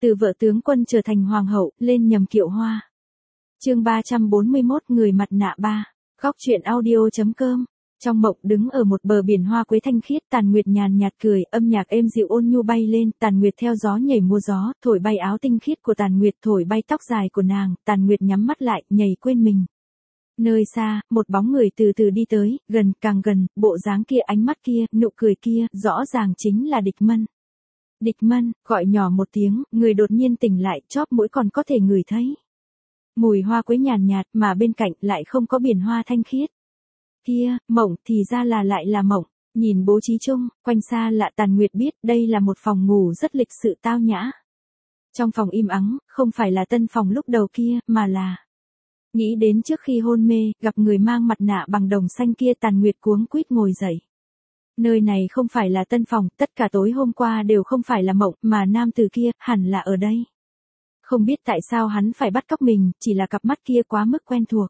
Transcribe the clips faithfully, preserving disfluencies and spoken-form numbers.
Từ vợ tướng quân trở thành hoàng hậu, lên nhầm kiệu hoa. Chương ba trăm bốn mươi mốt Người mặt nạ ba. Góc truyện audio chấm com. Trong mộng đứng ở một bờ biển hoa quế thanh khiết, Tàn Nguyệt nhàn nhạt cười, âm nhạc êm dịu ôn nhu bay lên, Tàn Nguyệt theo gió nhảy múa gió, thổi bay áo tinh khiết của Tàn Nguyệt, thổi bay tóc dài của nàng, Tàn Nguyệt nhắm mắt lại, nhảy quên mình. Nơi xa, một bóng người từ từ đi tới, gần, càng gần, bộ dáng kia, ánh mắt kia, nụ cười kia, rõ ràng chính là Địch Mân. Địch Mân, gọi nhỏ một tiếng, người đột nhiên tỉnh lại, chóp mũi còn có thể ngửi thấy mùi hoa quế nhàn nhạt, mà bên cạnh lại không có biển hoa thanh khiết. Kia, mộng, thì ra là lại là mộng. Nhìn bố trí chung, quanh xa lạ, Tàn Nguyệt biết đây là một phòng ngủ rất lịch sự tao nhã. Trong phòng im ắng, không phải là tân phòng lúc đầu kia, mà là... Nghĩ đến trước khi hôn mê, gặp người mang mặt nạ bằng đồng xanh kia, Tàn Nguyệt cuống quýt ngồi dậy. Nơi này không phải là tân phòng, tất cả tối hôm qua đều không phải là mộng, mà nam tử kia, hẳn là ở đây. Không biết tại sao hắn phải bắt cóc mình, chỉ là cặp mắt kia quá mức quen thuộc.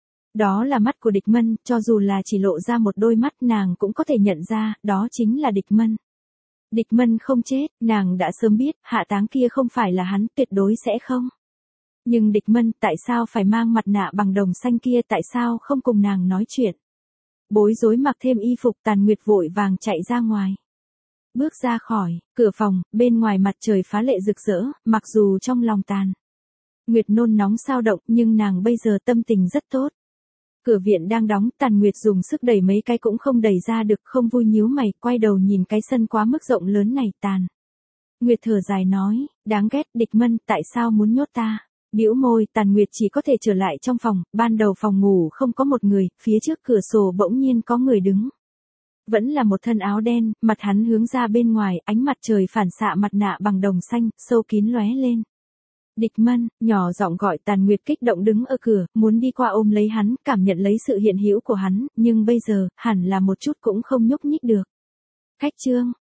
Đó là mắt của Địch Mân, cho dù là chỉ lộ ra một đôi mắt nàng cũng có thể nhận ra, đó chính là Địch Mân. Địch Mân không chết, nàng đã sớm biết, hạ táng kia không phải là hắn, tuyệt đối sẽ không. Nhưng Địch Mân, tại sao phải mang mặt nạ bằng đồng xanh kia, tại sao không cùng nàng nói chuyện? Bối rối mặc thêm y phục, Tàn Nguyệt vội vàng chạy ra ngoài. Bước ra khỏi cửa phòng, bên ngoài mặt trời phá lệ rực rỡ, mặc dù trong lòng Tàn Nguyệt nôn nóng sao động, nhưng nàng bây giờ tâm tình rất tốt. Cửa viện đang đóng, Tàn Nguyệt dùng sức đẩy mấy cái cũng không đẩy ra được, không vui nhíu mày, quay đầu nhìn cái sân quá mức rộng lớn này. Tàn Nguyệt thở dài nói, đáng ghét, Địch Mân, tại sao muốn nhốt ta? Bĩu môi, Tàn Nguyệt chỉ có thể trở lại trong phòng, ban đầu phòng ngủ không có một người, phía trước cửa sổ bỗng nhiên có người đứng. Vẫn là một thân áo đen, mặt hắn hướng ra bên ngoài, ánh mặt trời phản xạ mặt nạ bằng đồng xanh, sâu kín lóe lên. Địch Mân, nhỏ giọng gọi. Tàn Nguyệt kích động đứng ở cửa, muốn đi qua ôm lấy hắn, cảm nhận lấy sự hiện hữu của hắn, nhưng bây giờ, hẳn là một chút cũng không nhúc nhích được. Khách Trương,